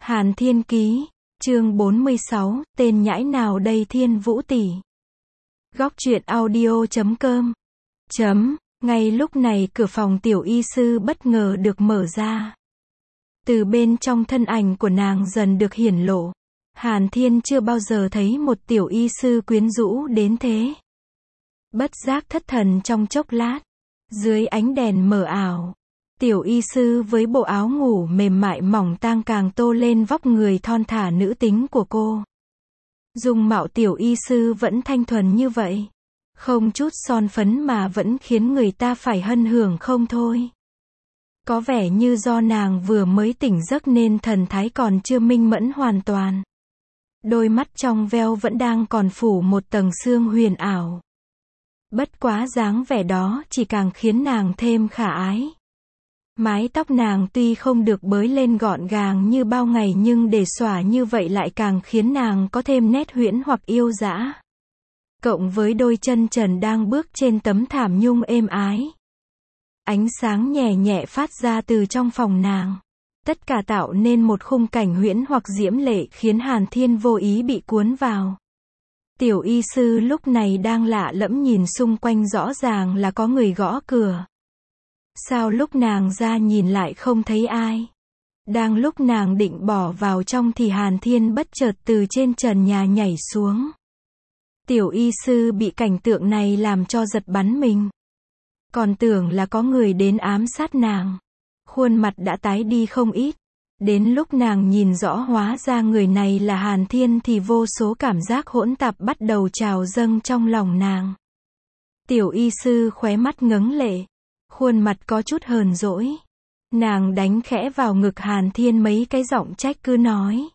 Hàn Thiên Ký, chương 46, tên nhãi nào đây Thiên Vũ tỷ. Góc truyện audio.com. Ngay lúc này cửa phòng tiểu y sư bất ngờ được mở ra. Từ bên trong thân ảnh của nàng dần được hiển lộ. Hàn Thiên chưa bao giờ thấy một tiểu y sư quyến rũ đến thế. Bất giác thất thần trong chốc lát. Dưới ánh đèn mờ ảo, tiểu y sư với bộ áo ngủ mềm mại mỏng tang càng tô lên vóc người thon thả nữ tính của cô. Dung mạo tiểu y sư vẫn thanh thuần như vậy. Không chút son phấn mà vẫn khiến người ta phải hân hưởng không thôi. Có vẻ như do nàng vừa mới tỉnh giấc nên thần thái còn chưa minh mẫn hoàn toàn. Đôi mắt trong veo vẫn đang còn phủ một tầng sương huyền ảo. Bất quá dáng vẻ đó chỉ càng khiến nàng thêm khả ái. Mái tóc nàng tuy không được bới lên gọn gàng như bao ngày nhưng để xõa như vậy lại càng khiến nàng có thêm nét huyễn hoặc yêu dã. Cộng với đôi chân trần đang bước trên tấm thảm nhung êm ái. Ánh sáng nhẹ nhẹ phát ra từ trong phòng nàng. Tất cả tạo nên một khung cảnh huyễn hoặc diễm lệ khiến Hàn Thiên vô ý bị cuốn vào. Tiểu y sư lúc này đang lạ lẫm nhìn xung quanh, rõ ràng là có người gõ cửa. Sao lúc nàng ra nhìn lại không thấy ai? Đang lúc nàng định bỏ vào trong thì Hàn Thiên bất chợt từ trên trần nhà nhảy xuống. Tiểu y sư bị cảnh tượng này làm cho giật bắn mình. Còn tưởng là có người đến ám sát nàng. Khuôn mặt đã tái đi không ít. Đến lúc nàng nhìn rõ hóa ra người này là Hàn Thiên thì vô số cảm giác hỗn tạp bắt đầu trào dâng trong lòng nàng. Tiểu y sư khóe mắt ngấn lệ. Khuôn mặt có chút hờn dỗi. Nàng đánh khẽ vào ngực Hàn Thiên mấy cái giọng trách cứ nói.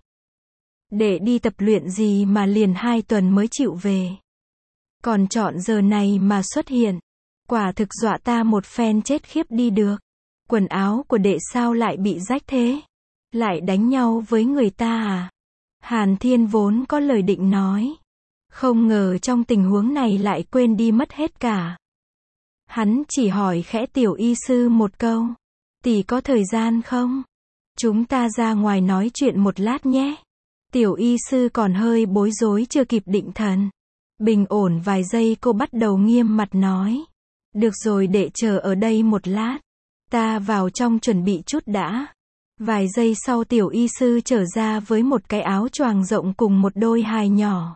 Để đi tập luyện gì mà liền 2 tuần mới chịu về. Còn chọn giờ này mà xuất hiện. Quả thực dọa ta một phen chết khiếp đi được. Quần áo của đệ sao lại bị rách thế? Lại đánh nhau với người ta à? Hàn Thiên vốn có lời định nói. Không ngờ trong tình huống này lại quên đi mất hết cả. Hắn chỉ hỏi khẽ tiểu y sư một câu. Tỷ có thời gian không? Chúng ta ra ngoài nói chuyện một lát nhé. Tiểu y sư còn hơi bối rối chưa kịp định thần. Bình ổn vài giây cô bắt đầu nghiêm mặt nói. Được rồi, đệ chờ ở đây một lát. Ta vào trong chuẩn bị chút đã. Vài giây sau tiểu y sư trở ra với một cái áo choàng rộng cùng một đôi hài nhỏ.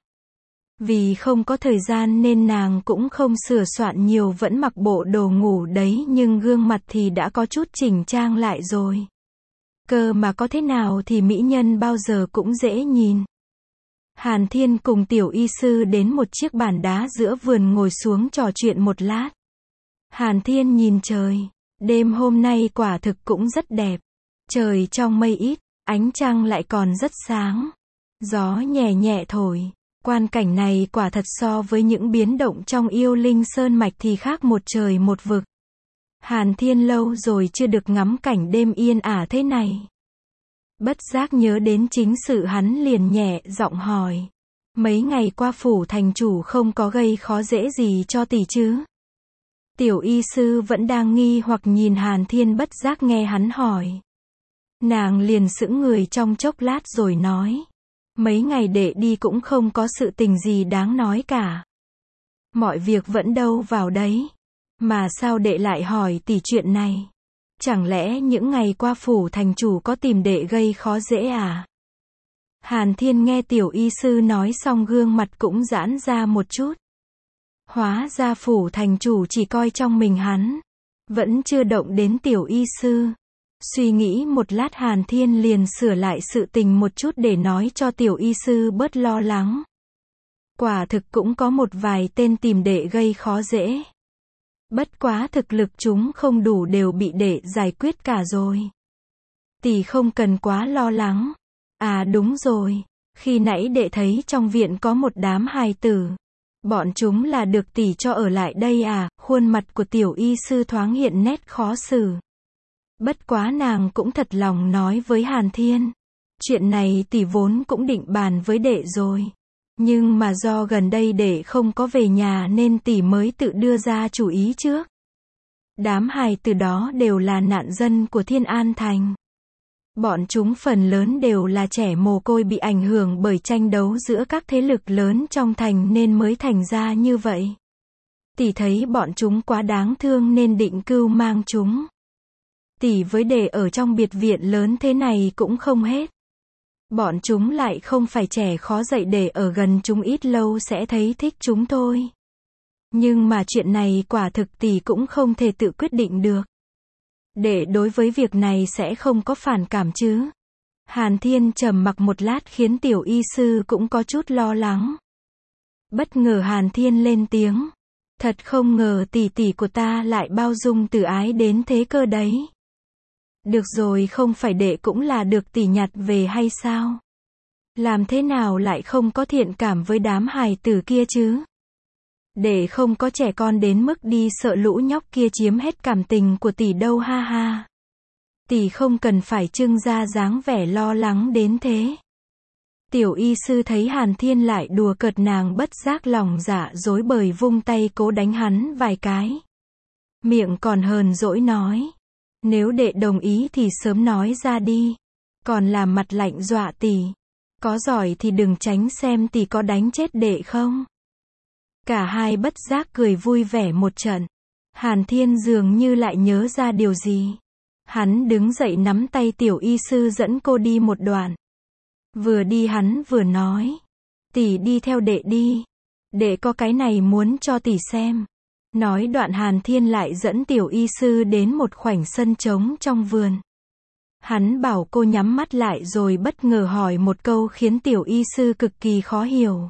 Vì không có thời gian nên nàng cũng không sửa soạn nhiều, vẫn mặc bộ đồ ngủ đấy nhưng gương mặt thì đã có chút chỉnh trang lại rồi. Cơ mà có thế nào thì mỹ nhân bao giờ cũng dễ nhìn. Hàn Thiên cùng tiểu y sư đến một chiếc bàn đá giữa vườn ngồi xuống trò chuyện một lát. Hàn Thiên nhìn trời. Đêm hôm nay quả thực cũng rất đẹp. Trời trong mây ít, ánh trăng lại còn rất sáng. Gió nhẹ nhẹ thổi. Quan cảnh này quả thật so với những biến động trong Yêu Linh Sơn Mạch thì khác một trời một vực. Hàn Thiên lâu rồi chưa được ngắm cảnh đêm yên ả thế này. Bất giác nhớ đến chính sự, hắn liền nhẹ giọng hỏi. Mấy ngày qua phủ thành chủ không có gây khó dễ gì cho tỷ chứ? Tiểu y sư vẫn đang nghi hoặc nhìn Hàn Thiên, bất giác nghe hắn hỏi. Nàng liền sững người trong chốc lát rồi nói. Mấy ngày đệ đi cũng không có sự tình gì đáng nói cả. Mọi việc vẫn đâu vào đấy. Mà sao đệ lại hỏi tỷ chuyện này? Chẳng lẽ những ngày qua phủ thành chủ có tìm đệ gây khó dễ à? Hàn Thiên nghe tiểu y sư nói xong gương mặt cũng giãn ra một chút. Hóa ra phủ thành chủ chỉ coi trong mình hắn. Vẫn chưa động đến tiểu y sư. Suy nghĩ một lát Hàn Thiên liền sửa lại sự tình một chút để nói cho tiểu y sư bớt lo lắng. Quả thực cũng có một vài tên tìm đệ gây khó dễ. Bất quá thực lực chúng không đủ đều bị đệ giải quyết cả rồi. Tỷ không cần quá lo lắng. À đúng rồi. Khi nãy đệ thấy trong viện có một đám hài tử. Bọn chúng là được tỷ cho ở lại đây à? Khuôn mặt của tiểu y sư thoáng hiện nét khó xử. Bất quá nàng cũng thật lòng nói với Hàn Thiên. Chuyện này tỷ vốn cũng định bàn với đệ rồi. Nhưng mà do gần đây đệ không có về nhà nên tỷ mới tự đưa ra chủ ý trước. Đám hài từ đó đều là nạn dân của Thiên An Thành. Bọn chúng phần lớn đều là trẻ mồ côi bị ảnh hưởng bởi tranh đấu giữa các thế lực lớn trong thành nên mới thành ra như vậy. Tỷ thấy bọn chúng quá đáng thương nên định cưu mang chúng. Tỷ với để ở trong biệt viện lớn thế này cũng không hết. Bọn chúng lại không phải trẻ khó dạy, để ở gần chúng ít lâu sẽ thấy thích chúng thôi. Nhưng mà chuyện này quả thực tỷ cũng không thể tự quyết định được. Để đối với việc này sẽ không có phản cảm chứ? Hàn Thiên trầm mặc một lát khiến tiểu y sư cũng có chút lo lắng. Bất ngờ Hàn Thiên lên tiếng. Thật không ngờ tỷ tỷ của ta lại bao dung từ ái đến thế cơ đấy. Được rồi, không phải đệ cũng là được tỷ nhặt về hay sao? Làm thế nào lại không có thiện cảm với đám hài tử kia chứ? Đệ không có trẻ con đến mức đi sợ lũ nhóc kia chiếm hết cảm tình của tỷ đâu, ha ha. Tỷ không cần phải trưng ra dáng vẻ lo lắng đến thế. Tiểu y sư thấy Hàn Thiên lại đùa cợt nàng bất giác lòng dạ dối bời, vung tay cố đánh hắn vài cái. Miệng còn hờn dỗi nói. Nếu đệ đồng ý thì sớm nói ra đi. Còn làm mặt lạnh dọa tỷ. Có giỏi thì đừng tránh xem tỷ có đánh chết đệ không. Cả hai bất giác cười vui vẻ một trận. Hàn Thiên dường như lại nhớ ra điều gì. Hắn đứng dậy nắm tay tiểu y sư dẫn cô đi một đoạn. Vừa đi hắn vừa nói. Tỷ đi theo đệ đi. Đệ có cái này muốn cho tỷ xem. Nói đoạn Hàn Thiên lại dẫn tiểu y sư đến một khoảnh sân trống trong vườn. Hắn bảo cô nhắm mắt lại rồi bất ngờ hỏi một câu khiến tiểu y sư cực kỳ khó hiểu.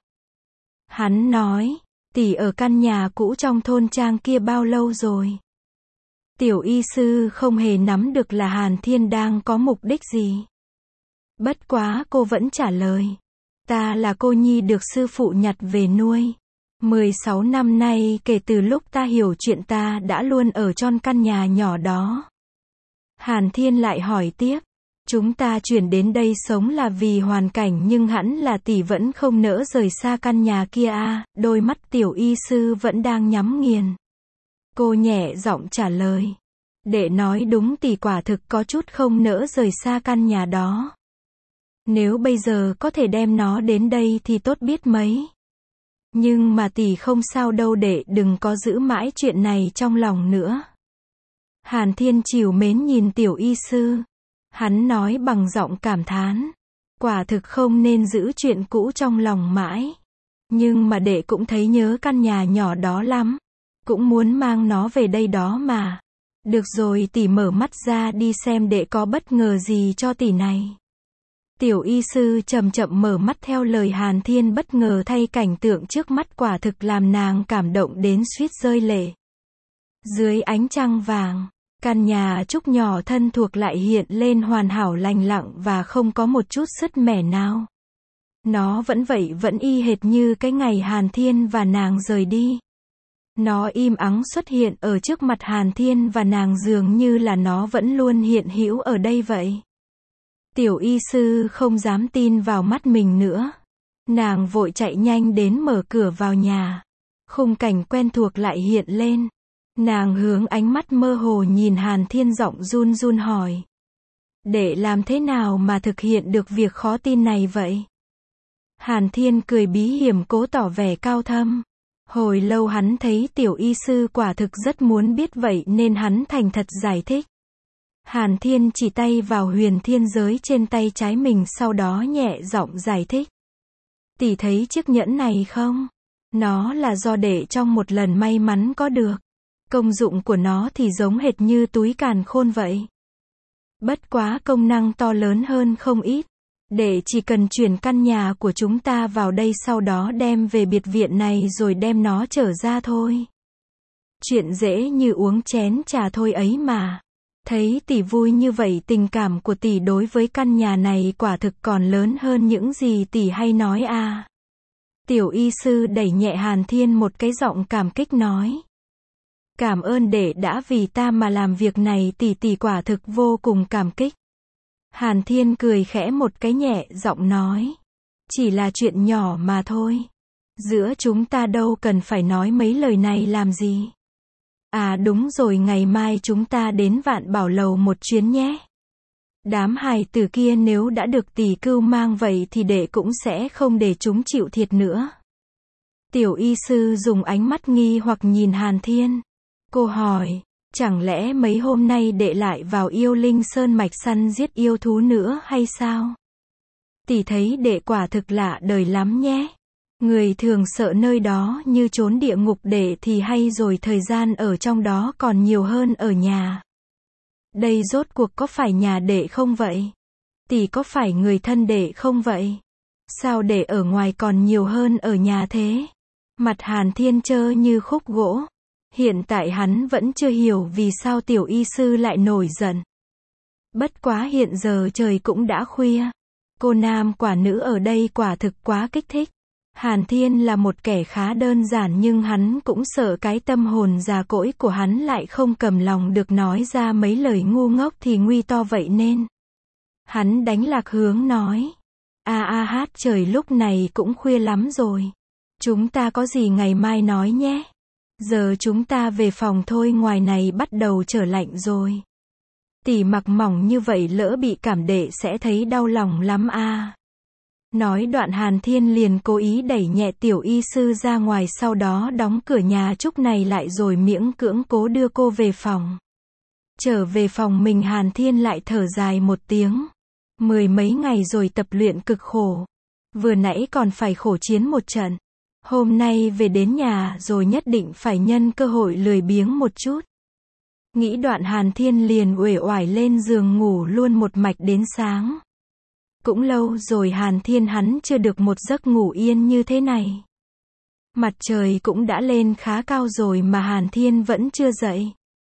Hắn nói, tỷ ở căn nhà cũ trong thôn trang kia bao lâu rồi? Tiểu y sư không hề nắm được là Hàn Thiên đang có mục đích gì. Bất quá cô vẫn trả lời. Ta là cô nhi được sư phụ nhặt về nuôi. 16 năm nay kể từ lúc ta hiểu chuyện ta đã luôn ở trong căn nhà nhỏ đó. Hàn Thiên lại hỏi tiếp. Chúng ta chuyển đến đây sống là vì hoàn cảnh, nhưng hẳn là tỷ vẫn không nỡ rời xa căn nhà kia à? Đôi mắt tiểu y sư vẫn đang nhắm nghiền. Cô nhẹ giọng trả lời. Đệ nói đúng, tỷ quả thực có chút không nỡ rời xa căn nhà đó. Nếu bây giờ có thể đem nó đến đây thì tốt biết mấy. Nhưng mà tỷ không sao đâu, đệ đừng có giữ mãi chuyện này trong lòng nữa. Hàn Thiên trìu mến nhìn tiểu y sư. Hắn nói bằng giọng cảm thán. Quả thực không nên giữ chuyện cũ trong lòng mãi. Nhưng mà đệ cũng thấy nhớ căn nhà nhỏ đó lắm. Cũng muốn mang nó về đây đó mà. Được rồi, tỷ mở mắt ra đi xem đệ có bất ngờ gì cho tỷ này. Tiểu y sư chậm chậm mở mắt theo lời Hàn Thiên, bất ngờ thay cảnh tượng trước mắt quả thực làm nàng cảm động đến suýt rơi lệ. Dưới ánh trăng vàng, căn nhà trúc nhỏ thân thuộc lại hiện lên hoàn hảo lành lặng và không có một chút sứt mẻ nào. Nó vẫn vậy, vẫn y hệt như cái ngày Hàn Thiên và nàng rời đi. Nó im ắng xuất hiện ở trước mặt Hàn Thiên và nàng, dường như là nó vẫn luôn hiện hữu ở đây vậy. Tiểu y sư không dám tin vào mắt mình nữa. Nàng vội chạy nhanh đến mở cửa vào nhà. Khung cảnh quen thuộc lại hiện lên. Nàng hướng ánh mắt mơ hồ nhìn Hàn Thiên, giọng run run hỏi. Để làm thế nào mà thực hiện được việc khó tin này vậy? Hàn Thiên cười bí hiểm cố tỏ vẻ cao thâm. Hồi lâu hắn thấy tiểu y sư quả thực rất muốn biết vậy nên hắn thành thật giải thích. Hàn Thiên chỉ tay vào huyền thiên giới trên tay trái mình, sau đó nhẹ giọng giải thích. Tỷ thấy chiếc nhẫn này không? Nó là do đệ trong một lần may mắn có được. Công dụng của nó thì giống hệt như túi càn khôn vậy. Bất quá công năng to lớn hơn không ít. Đệ chỉ cần chuyển căn nhà của chúng ta vào đây, sau đó đem về biệt viện này rồi đem nó trở ra thôi. Chuyện dễ như uống chén trà thôi ấy mà. Thấy tỷ vui như vậy, tình cảm của tỷ đối với căn nhà này quả thực còn lớn hơn những gì tỷ hay nói à. Tiểu y sư đẩy nhẹ Hàn Thiên một cái, giọng cảm kích nói. Cảm ơn đệ đã vì ta mà làm việc này, tỷ quả thực vô cùng cảm kích. Hàn Thiên cười khẽ một cái, nhẹ giọng nói. Chỉ là chuyện nhỏ mà thôi. Giữa chúng ta đâu cần phải nói mấy lời này làm gì. À đúng rồi, ngày mai chúng ta đến Vạn Bảo Lầu một chuyến nhé. Đám hài tử kia nếu đã được tỷ cưu mang vậy thì đệ cũng sẽ không để chúng chịu thiệt nữa. Tiểu y sư dùng ánh mắt nghi hoặc nhìn Hàn Thiên. Cô hỏi, chẳng lẽ mấy hôm nay đệ lại vào Yêu Linh Sơn mạch săn giết yêu thú nữa hay sao? Tỷ thấy đệ quả thực lạ đời lắm nhé. Người thường sợ nơi đó như trốn địa ngục, đệ thì hay rồi thời gian ở trong đó còn nhiều hơn ở nhà. Đây rốt cuộc có phải nhà đệ không vậy? Tỷ có phải người thân đệ không vậy? Sao đệ ở ngoài còn nhiều hơn ở nhà thế? Mặt Hàn Thiên trơ như khúc gỗ. Hiện tại hắn vẫn chưa hiểu vì sao tiểu y sư lại nổi giận. Bất quá hiện giờ trời cũng đã khuya. Cô nam quả nữ ở đây quả thực quá kích thích. Hàn Thiên là một kẻ khá đơn giản nhưng hắn cũng sợ cái tâm hồn già cỗi của hắn lại không cầm lòng được nói ra mấy lời ngu ngốc thì nguy to vậy nên. Hắn đánh lạc hướng nói. Hát trời lúc này cũng khuya lắm rồi. Chúng ta có gì ngày mai nói nhé. Giờ chúng ta về phòng thôi, ngoài này bắt đầu trở lạnh rồi. Tỷ mặc mỏng như vậy lỡ bị cảm đệ sẽ thấy đau lòng lắm à. Nói đoạn Hàn Thiên liền cố ý đẩy nhẹ tiểu y sư ra ngoài, sau đó đóng cửa nhà trúc này lại rồi miễn cưỡng cố đưa cô về phòng. Trở về phòng mình Hàn Thiên lại thở dài một tiếng. 10 mấy ngày rồi tập luyện cực khổ. Vừa nãy còn phải khổ chiến một trận. Hôm nay về đến nhà rồi nhất định phải nhân cơ hội lười biếng một chút. Nghĩ đoạn Hàn Thiên liền uể oải lên giường ngủ luôn một mạch đến sáng. Cũng lâu rồi Hàn Thiên hắn chưa được một giấc ngủ yên như thế này. Mặt trời cũng đã lên khá cao rồi mà Hàn Thiên vẫn chưa dậy.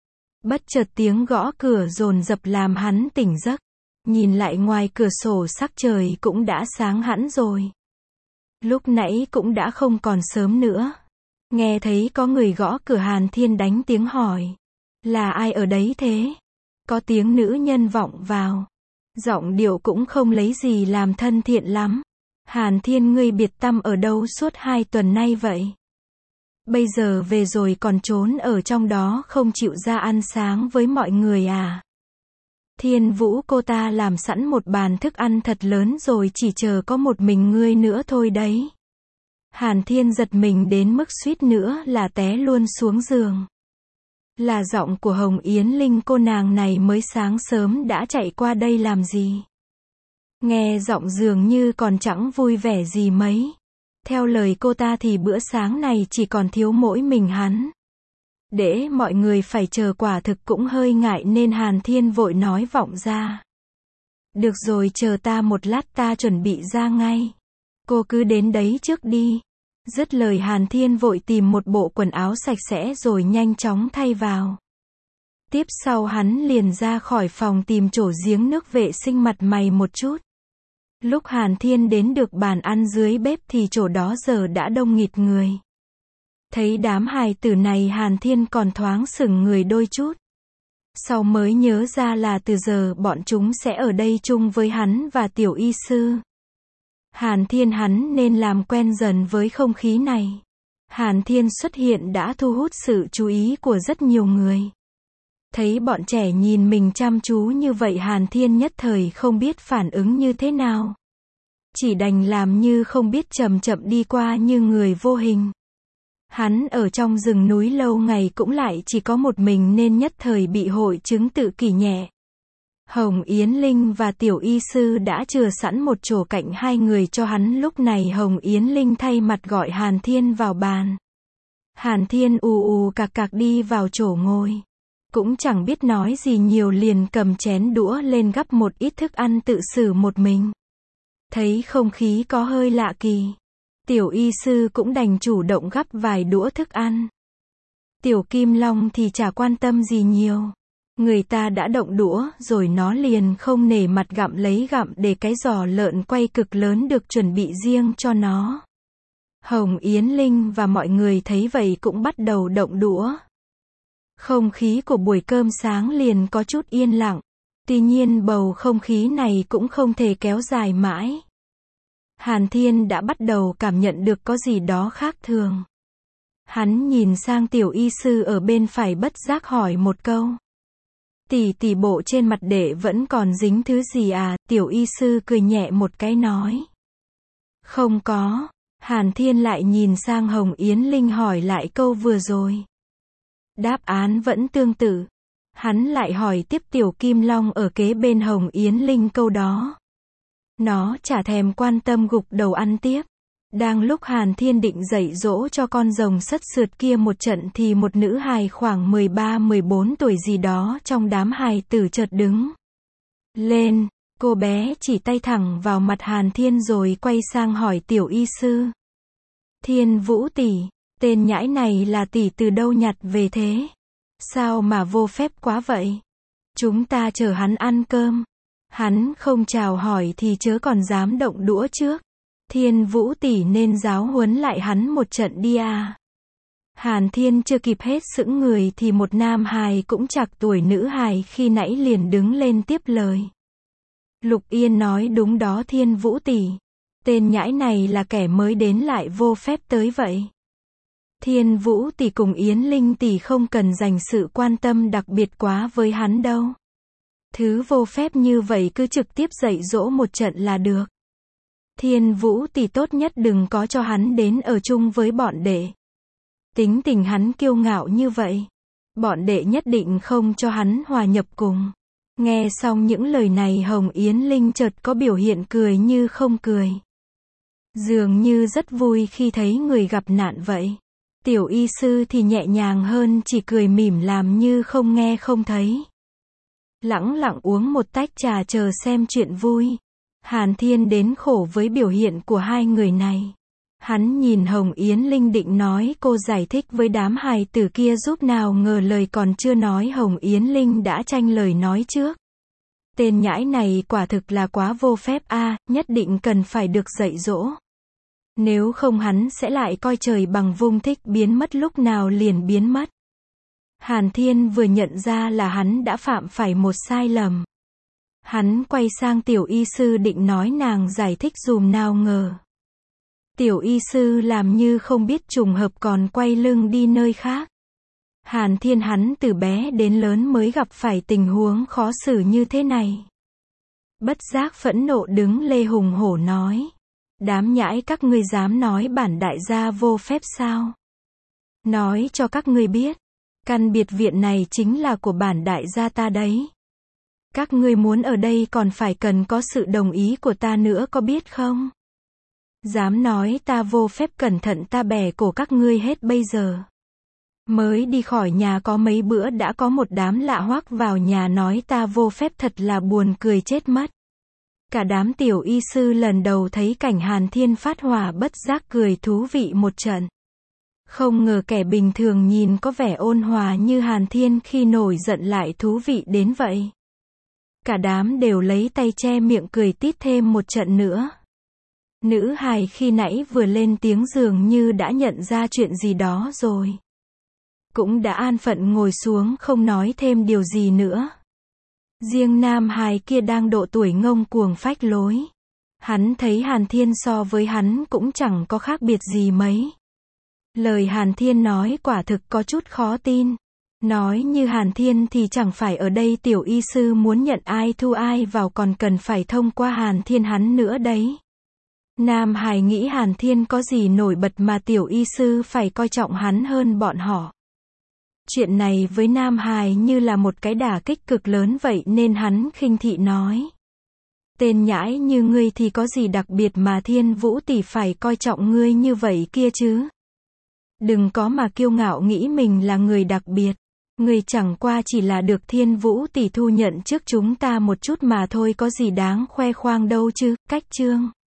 Bất chợt tiếng gõ cửa dồn dập làm hắn tỉnh giấc. Nhìn lại ngoài cửa sổ sắc trời cũng đã sáng hẳn rồi. Lúc nãy cũng đã không còn sớm nữa. Nghe thấy có người gõ cửa Hàn Thiên đánh tiếng hỏi. Là ai ở đấy thế? Có tiếng nữ nhân vọng vào. Giọng điệu cũng không lấy gì làm thân thiện lắm. Hàn Thiên, ngươi biệt tăm ở đâu suốt 2 tuần nay vậy? Bây giờ về rồi còn trốn ở trong đó không chịu ra ăn sáng với mọi người à? Thiên Vũ, cô ta làm sẵn một bàn thức ăn thật lớn rồi, chỉ chờ có một mình ngươi nữa thôi đấy. Hàn Thiên giật mình đến mức suýt nữa là té luôn xuống giường. Là giọng của Hồng Yến Linh, cô nàng này mới sáng sớm đã chạy qua đây làm gì? Nghe giọng dường như còn chẳng vui vẻ gì mấy. Theo lời cô ta thì bữa sáng này chỉ còn thiếu mỗi mình hắn. Để mọi người phải chờ quả thực cũng hơi ngại nên Hàn Thiên vội nói vọng ra. Được rồi, chờ ta một lát, ta chuẩn bị ra ngay. Cô cứ đến đấy trước đi. Dứt lời Hàn Thiên vội tìm một bộ quần áo sạch sẽ rồi nhanh chóng thay vào. Tiếp sau hắn liền ra khỏi phòng tìm chỗ giếng nước vệ sinh mặt mày một chút. Lúc Hàn Thiên đến được bàn ăn dưới bếp thì chỗ đó giờ đã đông nghịt người. Thấy đám hài tử này Hàn Thiên còn thoáng sững người đôi chút. Sau mới nhớ ra là từ giờ bọn chúng sẽ ở đây chung với hắn và tiểu y sư. Hàn Thiên hắn nên làm quen dần với không khí này. Hàn Thiên xuất hiện đã thu hút sự chú ý của rất nhiều người. Thấy bọn trẻ nhìn mình chăm chú như vậy Hàn Thiên nhất thời không biết phản ứng như thế nào. Chỉ đành làm như không biết, chậm chậm đi qua như người vô hình. Hắn ở trong rừng núi lâu ngày cũng lại chỉ có một mình nên nhất thời bị hội chứng tự kỷ nhẹ. Hồng Yến Linh và tiểu y sư đã chừa sẵn một chỗ cạnh hai người cho hắn. Lúc này Hồng Yến Linh thay mặt gọi Hàn Thiên vào bàn. Hàn Thiên ù ù cạc cạc đi vào chỗ ngồi. Cũng chẳng biết nói gì nhiều liền cầm chén đũa lên gắp một ít thức ăn tự xử một mình. Thấy không khí có hơi lạ kỳ. Tiểu y sư cũng đành chủ động gắp vài đũa thức ăn. Tiểu Kim Long thì chả quan tâm gì nhiều. Người ta đã động đũa rồi nó liền không nể mặt gặm lấy gặm để cái giò lợn quay cực lớn được chuẩn bị riêng cho nó. Hồng Yến Linh và mọi người thấy vậy cũng bắt đầu động đũa. Không khí của buổi cơm sáng liền có chút yên lặng. Tuy nhiên bầu không khí này cũng không thể kéo dài mãi. Hàn Thiên đã bắt đầu cảm nhận được có gì đó khác thường. Hắn nhìn sang tiểu y sư ở bên phải bất giác hỏi một câu. Tỷ bộ trên mặt đệ vẫn còn dính thứ gì à? Tiểu y sư cười nhẹ một cái nói. Không có. Hàn Thiên lại nhìn sang Hồng Yến Linh hỏi lại câu vừa rồi. Đáp án vẫn tương tự. Hắn lại hỏi tiếp Tiểu Kim Long ở kế bên Hồng Yến Linh câu đó. Nó chả thèm quan tâm gục đầu ăn tiếp. Đang lúc Hàn Thiên định dạy dỗ cho con rồng sất sượt kia một trận thì một nữ hài khoảng 13-14 tuổi gì đó trong đám hài tử chợt đứng lên, cô bé chỉ tay thẳng vào mặt Hàn Thiên rồi quay sang hỏi Tiểu y sư. Thiên Vũ tỷ, tên nhãi này là tỷ từ đâu nhặt về thế? Sao mà vô phép quá vậy? Chúng ta chờ hắn ăn cơm. Hắn không chào hỏi thì chớ còn dám động đũa trước. Thiên Vũ tỷ nên giáo huấn lại hắn một trận đi à. Hàn Thiên chưa kịp hết sững người thì một nam hài cũng chạc tuổi nữ hài khi nãy liền đứng lên tiếp lời. Lục Yên nói đúng đó Thiên Vũ tỷ. Tên nhãi này là kẻ mới đến lại vô phép tới vậy. Thiên Vũ tỷ cùng Yến Linh tỷ không cần dành sự quan tâm đặc biệt quá với hắn đâu. Thứ vô phép như vậy cứ trực tiếp dạy dỗ một trận là được. Thiên Vũ tỷ tốt nhất đừng có cho hắn đến ở chung với bọn đệ. Tính tình hắn kiêu ngạo như vậy. Bọn đệ nhất định không cho hắn hòa nhập cùng. Nghe xong những lời này Hồng Yến Linh chợt có biểu hiện cười như không cười. Dường như rất vui khi thấy người gặp nạn vậy. Tiểu y sư thì nhẹ nhàng hơn chỉ cười mỉm làm như không nghe không thấy. Lẳng lặng uống một tách trà chờ xem chuyện vui. Hàn Thiên đến khổ với biểu hiện của hai người này. Hắn nhìn Hồng Yến Linh định nói cô giải thích với đám hài tử kia giúp nào ngờ lời còn chưa nói Hồng Yến Linh đã tranh lời nói trước. Tên nhãi này quả thực là quá vô phép a, nhất định cần phải được dạy dỗ. Nếu không hắn sẽ lại coi trời bằng vung thích biến mất lúc nào liền biến mất. Hàn Thiên vừa nhận ra là hắn đã phạm phải một sai lầm. Hắn quay sang Tiểu y sư định nói nàng giải thích dùm nào ngờ. Tiểu y sư làm như không biết trùng hợp còn quay lưng đi nơi khác. Hàn Thiên hắn từ bé đến lớn mới gặp phải tình huống khó xử như thế này. Bất giác phẫn nộ đứng lê hùng hổ nói. Đám nhãi các ngươi dám nói bản đại gia vô phép sao? Nói cho các ngươi biết. Căn biệt viện này chính là của bản đại gia ta đấy. Các ngươi muốn ở đây còn phải cần có sự đồng ý của ta nữa có biết không? Dám nói ta vô phép cẩn thận ta bẻ cổ các ngươi hết bây giờ. Mới đi khỏi nhà có mấy bữa đã có một đám lạ hoắc vào nhà nói ta vô phép thật là buồn cười chết mất. Cả đám tiểu y sư lần đầu thấy cảnh Hàn Thiên phát hỏa bất giác cười thú vị một trận. Không ngờ kẻ bình thường nhìn có vẻ ôn hòa như Hàn Thiên khi nổi giận lại thú vị đến vậy. Cả đám đều lấy tay che miệng cười tít thêm một trận nữa. Nữ hài khi nãy vừa lên tiếng dường như đã nhận ra chuyện gì đó rồi. Cũng đã an phận ngồi xuống không nói thêm điều gì nữa. Riêng nam hài kia đang độ tuổi ngông cuồng phách lối. Hắn thấy Hàn Thiên so với hắn cũng chẳng có khác biệt gì mấy. Lời Hàn Thiên nói quả thực có chút khó tin. Nói như Hàn Thiên thì chẳng phải ở đây tiểu y sư muốn nhận ai thu ai vào còn cần phải thông qua Hàn Thiên hắn nữa đấy. Nam hài nghĩ Hàn Thiên có gì nổi bật mà tiểu y sư phải coi trọng hắn hơn bọn họ. Chuyện này với Nam hài như là một cái đả kích cực lớn vậy nên hắn khinh thị nói. Tên nhãi như ngươi thì có gì đặc biệt mà Thiên Vũ tỷ phải coi trọng ngươi như vậy kia chứ. Đừng có mà kiêu ngạo nghĩ mình là người đặc biệt. Ngươi chẳng qua chỉ là được Thiên Vũ tỷ thu nhận trước chúng ta một chút mà thôi có gì đáng khoe khoang đâu chứ. Cách chương